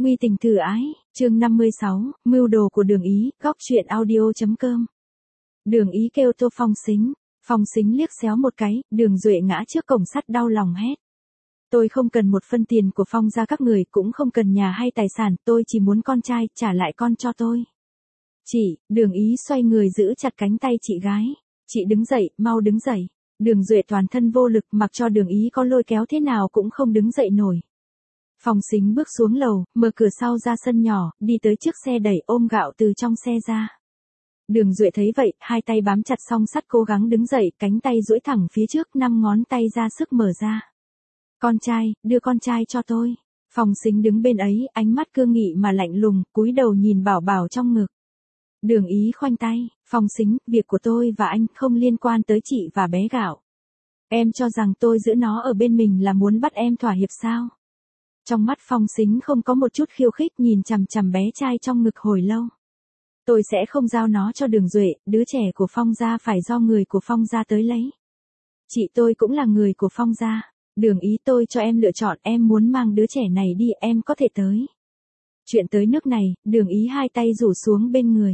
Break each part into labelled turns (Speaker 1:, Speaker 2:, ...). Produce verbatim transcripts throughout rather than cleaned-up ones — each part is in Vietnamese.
Speaker 1: Nguy tình thử ái, chương năm mươi sáu, mưu đồ của Đường Ý, góc truyện audio.com. Đường Ý kêu Tô Phong Sính, Phong Sính liếc xéo một cái, Đường Duệ ngã trước cổng sắt đau lòng hét. Tôi không cần một phân tiền của Phong gia các người, cũng không cần nhà hay tài sản, tôi chỉ muốn con trai, trả lại con cho tôi. Chị, Đường Ý xoay người giữ chặt cánh tay chị gái. Chị đứng dậy, mau đứng dậy. Đường Duệ toàn thân vô lực, mặc cho Đường Ý có lôi kéo thế nào cũng không đứng dậy nổi. Phong Sính bước xuống lầu, mở cửa sau ra sân nhỏ, đi tới trước xe đẩy, ôm gạo từ trong xe ra. Đường Duệ thấy vậy, hai tay bám chặt song sắt cố gắng đứng dậy, cánh tay duỗi thẳng phía trước, năm ngón tay ra sức mở ra. Con trai, đưa con trai cho tôi. Phong Sính đứng bên ấy, ánh mắt cương nghị mà lạnh lùng, cúi đầu nhìn Bảo Bảo trong ngực. Đường Ý khoanh tay, Phong Sính, việc của tôi và anh không liên quan tới chị và bé gạo. Em cho rằng tôi giữ nó ở bên mình là muốn bắt em thỏa hiệp sao? Trong mắt Phong Sính không có một chút khiêu khích, nhìn chằm chằm bé trai trong ngực hồi lâu. Tôi sẽ không giao nó cho Đường Duệ, đứa trẻ của Phong gia phải do người của Phong gia tới lấy. Chị tôi cũng là người của Phong gia. Đường Ý, tôi cho em lựa chọn, em muốn mang đứa trẻ này đi, em có thể tới. Chuyện tới nước này, Đường Ý hai tay rủ xuống bên người.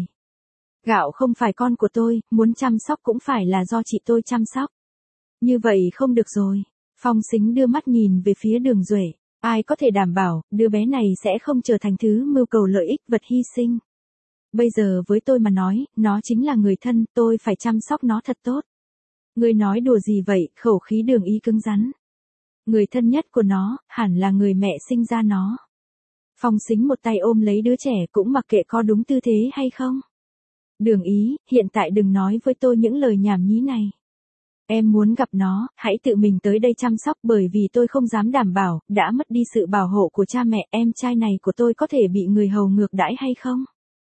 Speaker 1: Gạo không phải con của tôi, muốn chăm sóc cũng phải là do chị tôi chăm sóc. Như vậy không được rồi. Phong Sính đưa mắt nhìn về phía Đường Duệ. Ai có thể đảm bảo, đứa bé này sẽ không trở thành thứ mưu cầu lợi ích, vật hy sinh. Bây giờ với tôi mà nói, nó chính là người thân, tôi phải chăm sóc nó thật tốt. Người nói đùa gì vậy, khẩu khí Đường Ý cứng rắn. Người thân nhất của nó, hẳn là người mẹ sinh ra nó. Phong Sính một tay ôm lấy đứa trẻ, cũng mặc kệ có đúng tư thế hay không. Đường Ý, hiện tại đừng nói với tôi những lời nhảm nhí này. Em muốn gặp nó, hãy tự mình tới đây chăm sóc, bởi vì tôi không dám đảm bảo, đã mất đi sự bảo hộ của cha mẹ, em trai này của tôi có thể bị người hầu ngược đãi hay không?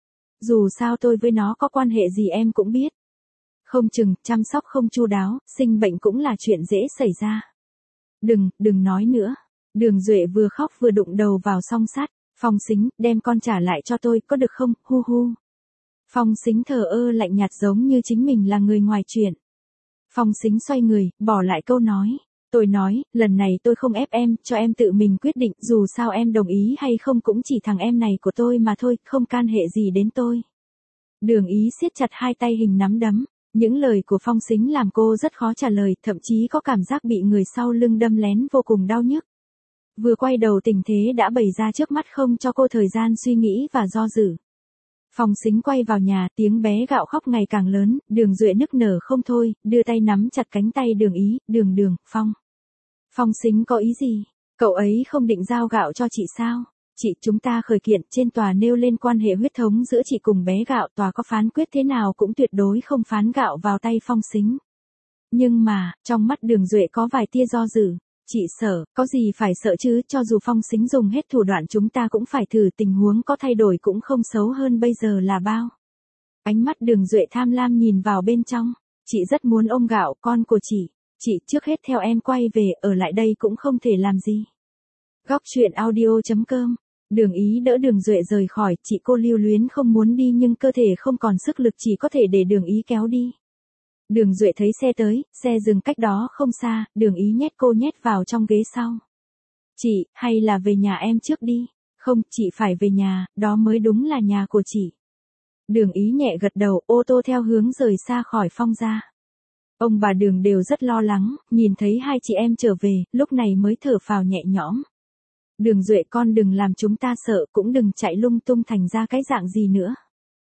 Speaker 1: Dù sao tôi với nó có quan hệ gì em cũng biết. Không chừng, chăm sóc không chu đáo, sinh bệnh cũng là chuyện dễ xảy ra. Đừng, đừng nói nữa. Đường Duệ vừa khóc vừa đụng đầu vào song sắt. Phong Sính, đem con trả lại cho tôi, có được không, hu hu. Phong Sính thờ ơ lạnh nhạt giống như chính mình là người ngoài chuyện. Phong Sính xoay người, bỏ lại câu nói. Tôi nói, lần này tôi không ép em, cho em tự mình quyết định, dù sao em đồng ý hay không cũng chỉ thằng em này của tôi mà thôi, không can hệ gì đến tôi. Đường Ý siết chặt hai tay hình nắm đấm. Những lời của Phong Sính làm cô rất khó trả lời, thậm chí có cảm giác bị người sau lưng đâm lén vô cùng đau nhức. Vừa quay đầu tình thế đã bày ra trước mắt, không cho cô thời gian suy nghĩ và do dự. Phong Sính quay vào nhà, tiếng bé gạo khóc ngày càng lớn, Đường Duệ nức nở không thôi, đưa tay nắm chặt cánh tay Đường Ý, đường đường, Phong. Phong Sính có ý gì? Cậu ấy không định giao gạo cho chị sao? Chị, chúng ta khởi kiện, trên tòa nêu lên quan hệ huyết thống giữa chị cùng bé gạo, tòa có phán quyết thế nào cũng tuyệt đối không phán gạo vào tay Phong Sính. Nhưng mà, trong mắt Đường Duệ có vài tia do dự. Chị sợ, có gì phải sợ chứ, cho dù Phong Sính dùng hết thủ đoạn chúng ta cũng phải thử, tình huống có thay đổi cũng không xấu hơn bây giờ là bao. Ánh mắt Đường Duệ tham lam nhìn vào bên trong. Chị rất muốn ôm gạo, con của chị. Chị, trước hết theo em quay về, ở lại đây cũng không thể làm gì. Góc truyện audio.com. Đường Ý đỡ Đường Duệ rời khỏi, chị cô lưu luyến không muốn đi nhưng cơ thể không còn sức lực, chỉ có thể để Đường Ý kéo đi. Đường Duệ thấy xe tới, xe dừng cách đó không xa, Đường Ý nhét cô nhét vào trong ghế sau. Chị, hay là về nhà em trước đi. Không, chị phải về nhà, đó mới đúng là nhà của chị. Đường Ý nhẹ gật đầu, ô tô theo hướng rời xa khỏi Phong gia. Ông bà Đường đều rất lo lắng, nhìn thấy hai chị em trở về, lúc này mới thở phào nhẹ nhõm. Đường Duệ, con đừng làm chúng ta sợ, cũng đừng chạy lung tung thành ra cái dạng gì nữa.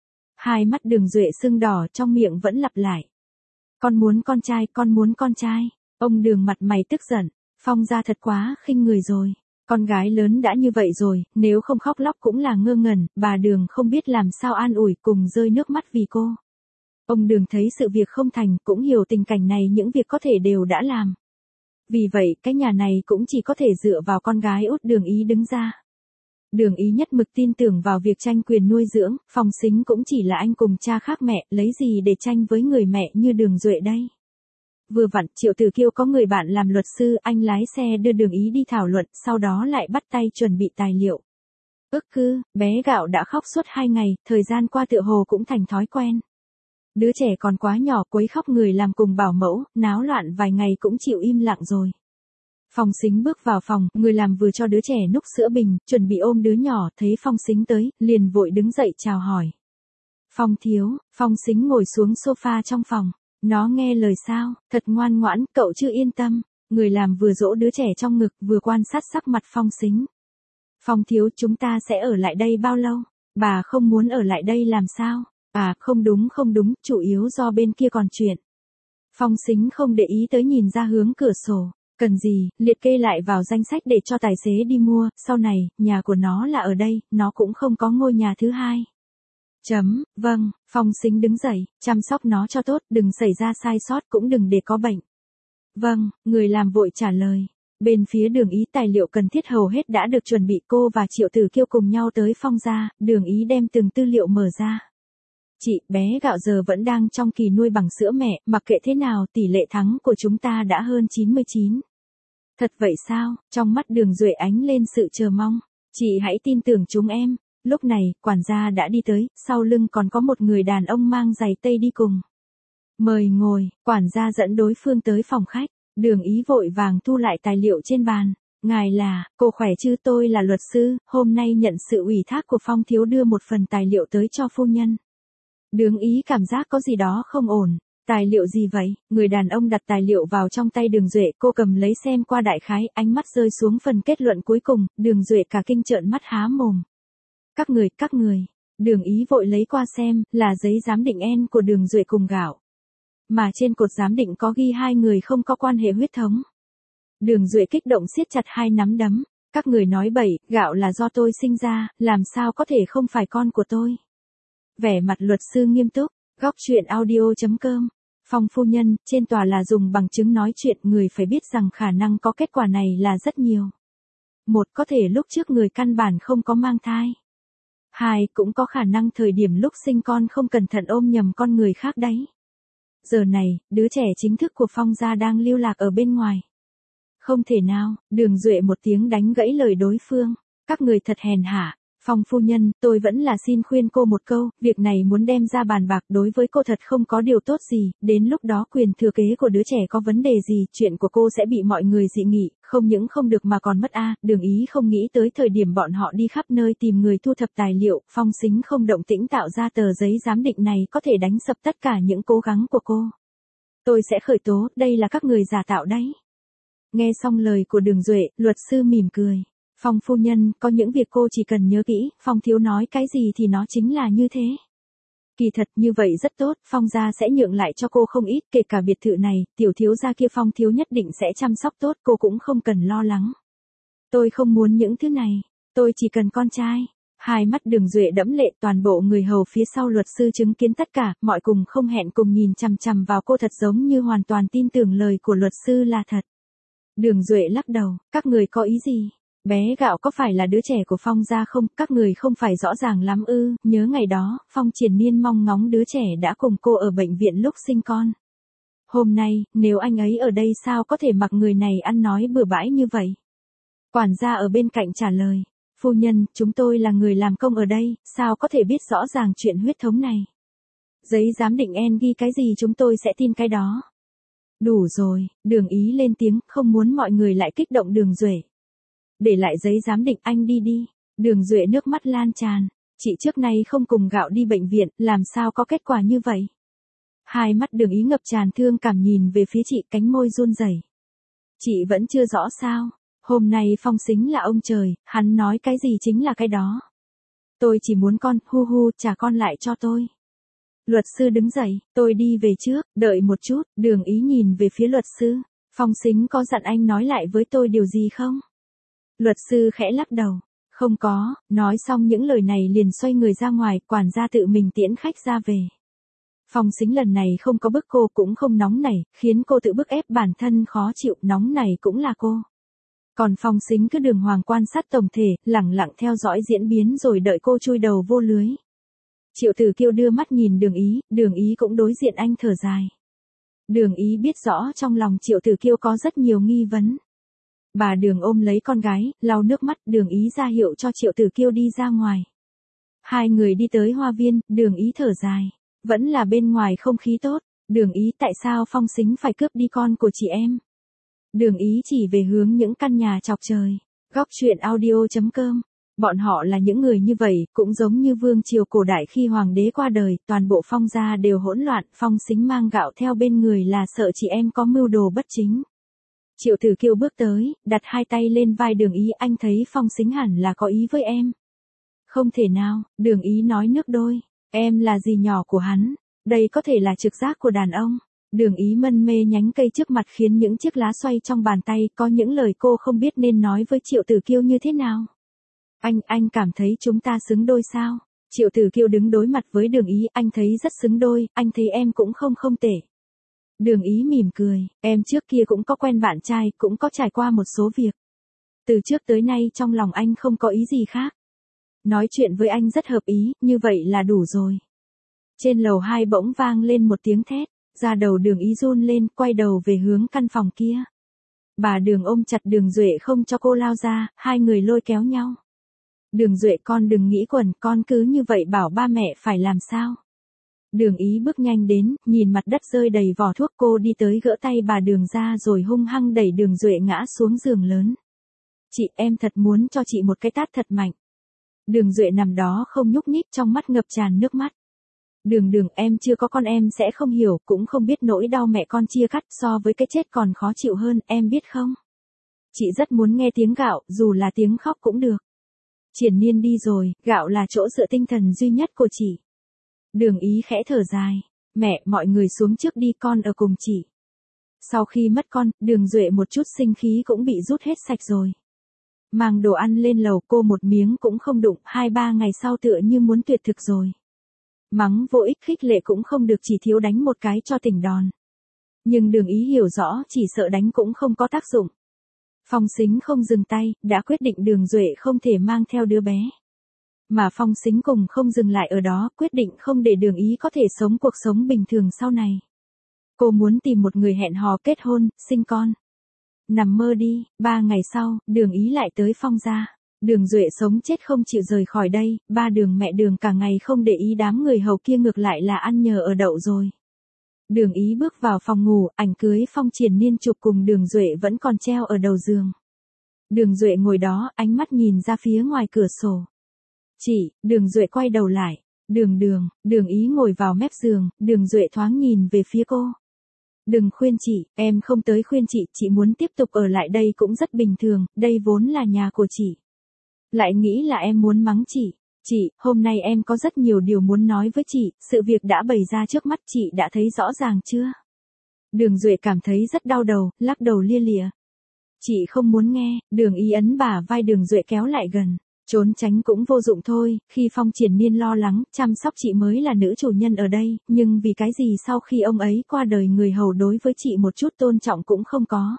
Speaker 1: Hai mắt Đường Duệ sưng đỏ, trong miệng vẫn lặp lại. Con muốn con trai, con muốn con trai. Ông Đường mặt mày tức giận. Phong gia thật quá khinh người rồi. Con gái lớn đã như vậy rồi, nếu không khóc lóc cũng là ngơ ngẩn, bà Đường không biết làm sao an ủi, cùng rơi nước mắt vì cô. Ông Đường thấy sự việc không thành, cũng hiểu tình cảnh này những việc có thể đều đã làm. Vì vậy, cái nhà này cũng chỉ có thể dựa vào con gái út Đường Ý đứng ra. Đường Ý nhất mực tin tưởng vào việc tranh quyền nuôi dưỡng, Phong Sính cũng chỉ là anh cùng cha khác mẹ, lấy gì để tranh với người mẹ như Đường Duệ đây. Vừa vặn, Triệu Tử Kiêu có người bạn làm luật sư, anh lái xe đưa Đường Ý đi thảo luận, sau đó lại bắt tay chuẩn bị tài liệu. Ức cư, bé gạo đã khóc suốt hai ngày, thời gian qua tựa hồ cũng thành thói quen. Đứa trẻ còn quá nhỏ, quấy khóc người làm cùng bảo mẫu, náo loạn vài ngày cũng chịu im lặng rồi. Phong Sính bước vào phòng, người làm vừa cho đứa trẻ núc sữa bình, chuẩn bị ôm đứa nhỏ, thấy Phong Sính tới, liền vội đứng dậy chào hỏi. Phong thiếu, Phong Sính ngồi xuống sofa trong phòng. Nó nghe lời sao, thật ngoan ngoãn, cậu chưa yên tâm. Người làm vừa dỗ đứa trẻ trong ngực, vừa quan sát sắc mặt Phong Sính. Phong thiếu, chúng ta sẽ ở lại đây bao lâu? Bà không muốn ở lại đây làm sao? À, không đúng không đúng, chủ yếu do bên kia còn chuyện. Phong Sính không để ý tới, nhìn ra hướng cửa sổ. Cần gì, liệt kê lại vào danh sách để cho tài xế đi mua, sau này, nhà của nó là ở đây, nó cũng không có ngôi nhà thứ hai. Chấm, vâng, Phong Sính đứng dậy, chăm sóc nó cho tốt, đừng xảy ra sai sót, cũng đừng để có bệnh. Vâng, người làm vội trả lời. Bên phía Đường Ý tài liệu cần thiết hầu hết đã được chuẩn bị, cô và Triệu Tử Kiêu cùng nhau tới Phong gia, Đường Ý đem từng tư liệu mở ra. Chị, bé gạo giờ vẫn đang trong kỳ nuôi bằng sữa mẹ, mặc kệ thế nào tỷ lệ thắng của chúng ta đã hơn chín mươi chín. Thật vậy sao? Trong mắt Đường Duệ ánh lên sự chờ mong. Chị hãy tin tưởng chúng em. Lúc này, quản gia đã đi tới, sau lưng còn có một người đàn ông mang giày tây đi cùng. Mời ngồi, quản gia dẫn đối phương tới phòng khách. Đường Ý vội vàng thu lại tài liệu trên bàn. Ngài là, cô khỏe chứ, tôi là luật sư, hôm nay nhận sự ủy thác của Phong thiếu đưa một phần tài liệu tới cho phu nhân. Đường Ý cảm giác có gì đó không ổn. Tài liệu gì vậy? Người đàn ông đặt tài liệu vào trong tay Đường Duệ, cô cầm lấy xem qua đại khái, ánh mắt rơi xuống phần kết luận cuối cùng, Đường Duệ cả kinh trợn mắt há mồm. Các người, các người. Đường Ý vội lấy qua xem, là giấy giám định en của Đường Duệ cùng Gạo. Mà trên cột giám định có ghi hai người không có quan hệ huyết thống. Đường Duệ kích động siết chặt hai nắm đấm. Các người nói bậy, Gạo là do tôi sinh ra, làm sao có thể không phải con của tôi. Vẻ mặt luật sư nghiêm túc, góc chuyện audio chấm com. Phong phu nhân, trên tòa là dùng bằng chứng nói chuyện, người phải biết rằng khả năng có kết quả này là rất nhiều. Một, có thể lúc trước người căn bản không có mang thai. Hai, cũng có khả năng thời điểm lúc sinh con không cẩn thận ôm nhầm con người khác đấy. Giờ này, đứa trẻ chính thức của Phong gia đang lưu lạc ở bên ngoài. Không thể nào, Đường Duệ một tiếng đánh gãy lời đối phương. Các người thật hèn hạ. Phong phu nhân, tôi vẫn là xin khuyên cô một câu, việc này muốn đem ra bàn bạc đối với cô thật không có điều tốt gì, đến lúc đó quyền thừa kế của đứa trẻ có vấn đề gì, chuyện của cô sẽ bị mọi người dị nghị, không những không được mà còn mất a. À. Đường Ý không nghĩ tới thời điểm bọn họ đi khắp nơi tìm người thu thập tài liệu, Phong Sính không động tĩnh tạo ra tờ giấy giám định này có thể đánh sập tất cả những cố gắng của cô. Tôi sẽ khởi tố, đây là các người giả tạo đấy. Nghe xong lời của Đường Duệ, luật sư mỉm cười. Phong phu nhân, có những việc cô chỉ cần nhớ kỹ, Phong thiếu nói cái gì thì nó chính là như thế. Kỳ thật như vậy rất tốt, Phong gia sẽ nhượng lại cho cô không ít, kể cả biệt thự này, tiểu thiếu gia kia Phong thiếu nhất định sẽ chăm sóc tốt, cô cũng không cần lo lắng. Tôi không muốn những thứ này, tôi chỉ cần con trai. Hai mắt Đường Duệ đẫm lệ, toàn bộ người hầu phía sau luật sư chứng kiến tất cả, mọi cùng không hẹn cùng nhìn chằm chằm vào cô thật giống như hoàn toàn tin tưởng lời của luật sư là thật. Đường Duệ lắc đầu, các người có ý gì? Bé Gạo có phải là đứa trẻ của Phong gia không? Các người không phải rõ ràng lắm ư? Nhớ ngày đó, Phong Triền Miên mong ngóng đứa trẻ đã cùng cô ở bệnh viện lúc sinh con. Hôm nay, nếu anh ấy ở đây sao có thể mặc người này ăn nói bừa bãi như vậy? Quản gia ở bên cạnh trả lời, phu nhân, chúng tôi là người làm công ở đây, sao có thể biết rõ ràng chuyện huyết thống này? Giấy giám định en ghi cái gì chúng tôi sẽ tin cái đó. Đủ rồi, Đường Ý lên tiếng, không muốn mọi người lại kích động Đường Duệ. Để lại giấy giám định, anh đi đi. Đường Duệ nước mắt lan tràn. Chị trước nay không cùng Gạo đi bệnh viện, làm sao có kết quả như vậy? Hai mắt Đường Ý ngập tràn thương cảm nhìn về phía chị, cánh môi run rẩy. Chị vẫn chưa rõ sao? Hôm nay Phong Sính là ông trời, hắn nói cái gì chính là cái đó. Tôi chỉ muốn con, hu hu, trả con lại cho tôi. Luật sư đứng dậy, tôi đi về trước, đợi một chút, Đường Ý nhìn về phía luật sư. Phong Sính có dặn anh nói lại với tôi điều gì không? Luật sư khẽ lắc đầu. Không có, nói xong những lời này liền xoay người ra ngoài, quản gia tự mình tiễn khách ra về. Phong Sính lần này không có bức cô cũng không nóng nảy, khiến cô tự bức ép bản thân khó chịu, nóng này cũng là cô. Còn Phong Sính cứ đường hoàng quan sát tổng thể, lẳng lặng theo dõi diễn biến rồi đợi cô chui đầu vô lưới. Triệu Tử Kiêu đưa mắt nhìn Đường Ý, Đường Ý cũng đối diện anh thở dài. Đường Ý biết rõ trong lòng Triệu Tử Kiêu có rất nhiều nghi vấn. Bà Đường ôm lấy con gái, lau nước mắt, Đường Ý ra hiệu cho Triệu Tử Kiêu đi ra ngoài. Hai người đi tới hoa viên, Đường Ý thở dài. Vẫn là bên ngoài không khí tốt. Đường Ý, tại sao Phong Sính phải cướp đi con của chị em? Đường Ý chỉ về hướng những căn nhà chọc trời. Góc truyện audio chấm com. Bọn họ là những người như vậy, cũng giống như vương triều cổ đại khi hoàng đế qua đời, toàn bộ Phong gia đều hỗn loạn, Phong Sính mang gạo theo bên người là sợ chị em có mưu đồ bất chính. Triệu Tử Kiêu bước tới, đặt hai tay lên vai Đường Ý, anh thấy Phong Sính hẳn là có ý với em. Không thể nào, Đường Ý nói nước đôi, em là dì nhỏ của hắn, đây có thể là trực giác của đàn ông. Đường Ý mân mê nhánh cây trước mặt khiến những chiếc lá xoay trong bàn tay, có những lời cô không biết nên nói với Triệu Tử Kiêu như thế nào. Anh, anh cảm thấy chúng ta xứng đôi sao? Triệu Tử Kiêu đứng đối mặt với Đường Ý, anh thấy rất xứng đôi, anh thấy em cũng không không tệ. Đường Ý mỉm cười, em trước kia cũng có quen bạn trai, cũng có trải qua một số việc. Từ trước tới nay trong lòng anh không có ý gì khác. Nói chuyện với anh rất hợp ý, như vậy là đủ rồi. Trên lầu hai bỗng vang lên một tiếng thét, da đầu Đường Ý run lên, quay đầu về hướng căn phòng kia. Bà Đường ôm chặt Đường Duệ không cho cô lao ra, hai người lôi kéo nhau. Đường Duệ, con đừng nghĩ quẩn, con cứ như vậy bảo ba mẹ phải làm sao. Đường Ý bước nhanh đến, nhìn mặt đất rơi đầy vỏ thuốc, cô đi tới gỡ tay bà Đường ra rồi hung hăng đẩy Đường Duệ ngã xuống giường lớn. Chị, em thật muốn cho chị một cái tát thật mạnh. Đường Duệ nằm đó không nhúc nhích, trong mắt ngập tràn nước mắt. Đường Đường, em chưa có con em sẽ không hiểu, cũng không biết nỗi đau mẹ con chia cắt, so với cái chết còn khó chịu hơn, em biết không? Chị rất muốn nghe tiếng gạo, dù là tiếng khóc cũng được. Triển Nhiên đi rồi, gạo là chỗ dựa tinh thần duy nhất của chị. Đường Ý khẽ thở dài. Mẹ, mọi người xuống trước đi, con ở cùng chị. Sau khi mất con, Đường Duệ một chút sinh khí cũng bị rút hết sạch rồi. Mang đồ ăn lên lầu, cô một miếng cũng không đụng, hai ba ngày sau tựa như muốn tuyệt thực rồi. Mắng vô ích, khích lệ cũng không được, chỉ thiếu đánh một cái cho tỉnh đòn. Nhưng Đường Ý hiểu rõ, chỉ sợ đánh cũng không có tác dụng. Phong Sính không dừng tay, đã quyết định Đường Duệ không thể mang theo đứa bé. Mà Phong Sính cùng không dừng lại ở đó, quyết định không để Đường Ý có thể sống cuộc sống bình thường sau này. Cô muốn tìm một người hẹn hò kết hôn, sinh con. Nằm mơ đi, ba ngày sau, Đường Ý lại tới Phong gia. Đường Duệ sống chết không chịu rời khỏi đây, ba Đường mẹ Đường cả ngày không để ý đám người hầu kia, ngược lại là ăn nhờ ở đậu rồi. Đường Ý bước vào phòng ngủ, ảnh cưới Phong Triển Nhiên chụp cùng Đường Duệ vẫn còn treo ở đầu giường. Đường Duệ ngồi đó, ánh mắt nhìn ra phía ngoài cửa sổ. Chị, Đường Duệ quay đầu lại. Đường Đường, Đường Ý ngồi vào mép giường, Đường Duệ thoáng nhìn về phía cô. Đừng khuyên chị, em không tới khuyên chị, chị muốn tiếp tục ở lại đây cũng rất bình thường, đây vốn là nhà của chị. Lại nghĩ là em muốn mắng chị. Chị, hôm nay em có rất nhiều điều muốn nói với chị, sự việc đã bày ra trước mắt, chị đã thấy rõ ràng chưa? Đường Duệ cảm thấy rất đau đầu, lắc đầu lia lịa. Chị không muốn nghe, Đường Ý ấn bả vai Đường Duệ kéo lại gần. Trốn tránh cũng vô dụng thôi, khi Phong Triển Nhiên lo lắng, chăm sóc chị mới là nữ chủ nhân ở đây, nhưng vì cái gì sau khi ông ấy qua đời người hầu đối với chị một chút tôn trọng cũng không có.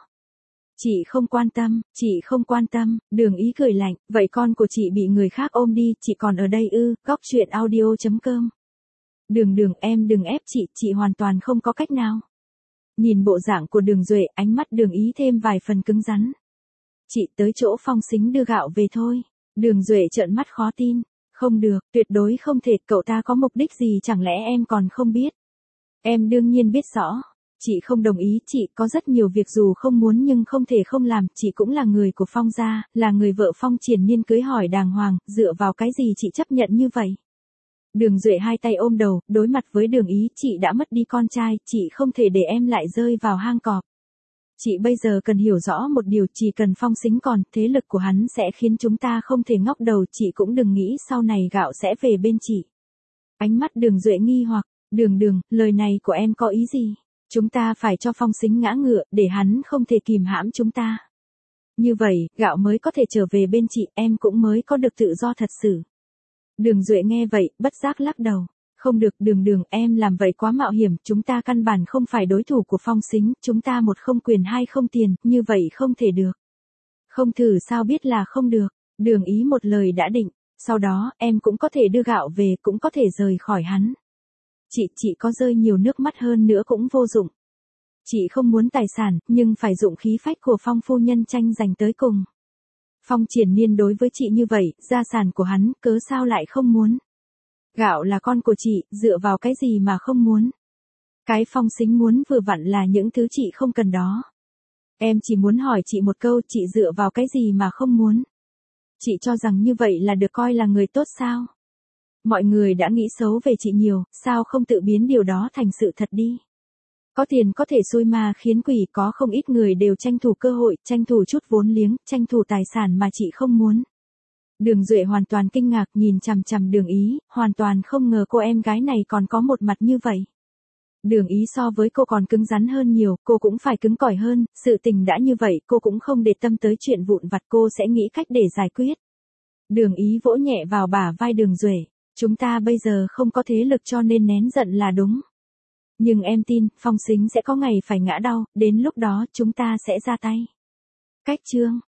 Speaker 1: Chị không quan tâm, chị không quan tâm, Đường Ý cười lạnh, vậy con của chị bị người khác ôm đi, chị còn ở đây ư, góc truyện audio chấm com. Đường Đường, em đừng ép chị, chị hoàn toàn không có cách nào. Nhìn bộ dạng của Đường Duệ, ánh mắt Đường Ý thêm vài phần cứng rắn. Chị tới chỗ Phong Sính đưa gạo về thôi. Đường Duệ trợn mắt khó tin. Không được, tuyệt đối không thể, cậu ta có mục đích gì chẳng lẽ em còn không biết? Em đương nhiên biết rõ. Chị không đồng ý, chị có rất nhiều việc dù không muốn nhưng không thể không làm, chị cũng là người của Phong gia, là người vợ Phong Triển Nhiên cưới hỏi đàng hoàng, dựa vào cái gì chị chấp nhận như vậy? Đường Duệ hai tay ôm đầu, đối mặt với Đường Ý, chị đã mất đi con trai, chị không thể để em lại rơi vào hang cọp. Chị bây giờ cần hiểu rõ một điều, chỉ cần Phong Sính còn, thế lực của hắn sẽ khiến chúng ta không thể ngóc đầu, chị cũng đừng nghĩ sau này gạo sẽ về bên chị. Ánh mắt Đường Duệ nghi hoặc, Đường Đường, lời này của em có ý gì? Chúng ta phải cho Phong Sính ngã ngựa, để hắn không thể kìm hãm chúng ta. Như vậy, gạo mới có thể trở về bên chị, em cũng mới có được tự do thật sự. Đường Duệ nghe vậy, bất giác lắc đầu. Không được, Đường Đường, em làm vậy quá mạo hiểm, chúng ta căn bản không phải đối thủ của Phong Sính, chúng ta một không quyền hai không tiền, như vậy không thể được. Không thử sao biết là không được. Đường Ý một lời đã định, sau đó, em cũng có thể đưa gạo về, cũng có thể rời khỏi hắn. Chị, chị có rơi nhiều nước mắt hơn nữa cũng vô dụng. Chị không muốn tài sản, nhưng phải dụng khí phách của Phong phu nhân tranh giành tới cùng. Phong Triển Nhiên đối với chị như vậy, gia sản của hắn, cớ sao lại không muốn? Gạo là con của chị, dựa vào cái gì mà không muốn? Cái Phong Sính muốn vừa vặn là những thứ chị không cần đó. Em chỉ muốn hỏi chị một câu, chị dựa vào cái gì mà không muốn? Chị cho rằng như vậy là được coi là người tốt sao? Mọi người đã nghĩ xấu về chị nhiều, sao không tự biến điều đó thành sự thật đi? Có tiền có thể xui ma khiến quỷ, có không ít người đều tranh thủ cơ hội, tranh thủ chút vốn liếng, tranh thủ tài sản mà chị không muốn. Đường Duệ hoàn toàn kinh ngạc nhìn chằm chằm Đường Ý, hoàn toàn không ngờ cô em gái này còn có một mặt như vậy. Đường Ý so với cô còn cứng rắn hơn nhiều, cô cũng phải cứng cỏi hơn, sự tình đã như vậy cô cũng không để tâm tới chuyện vụn vặt, cô sẽ nghĩ cách để giải quyết. Đường Ý vỗ nhẹ vào bả vai Đường Duệ, chúng ta bây giờ không có thế lực cho nên nén giận là đúng. Nhưng em tin, Phong Sính sẽ có ngày phải ngã đau, đến lúc đó chúng ta sẽ ra tay. Cách chương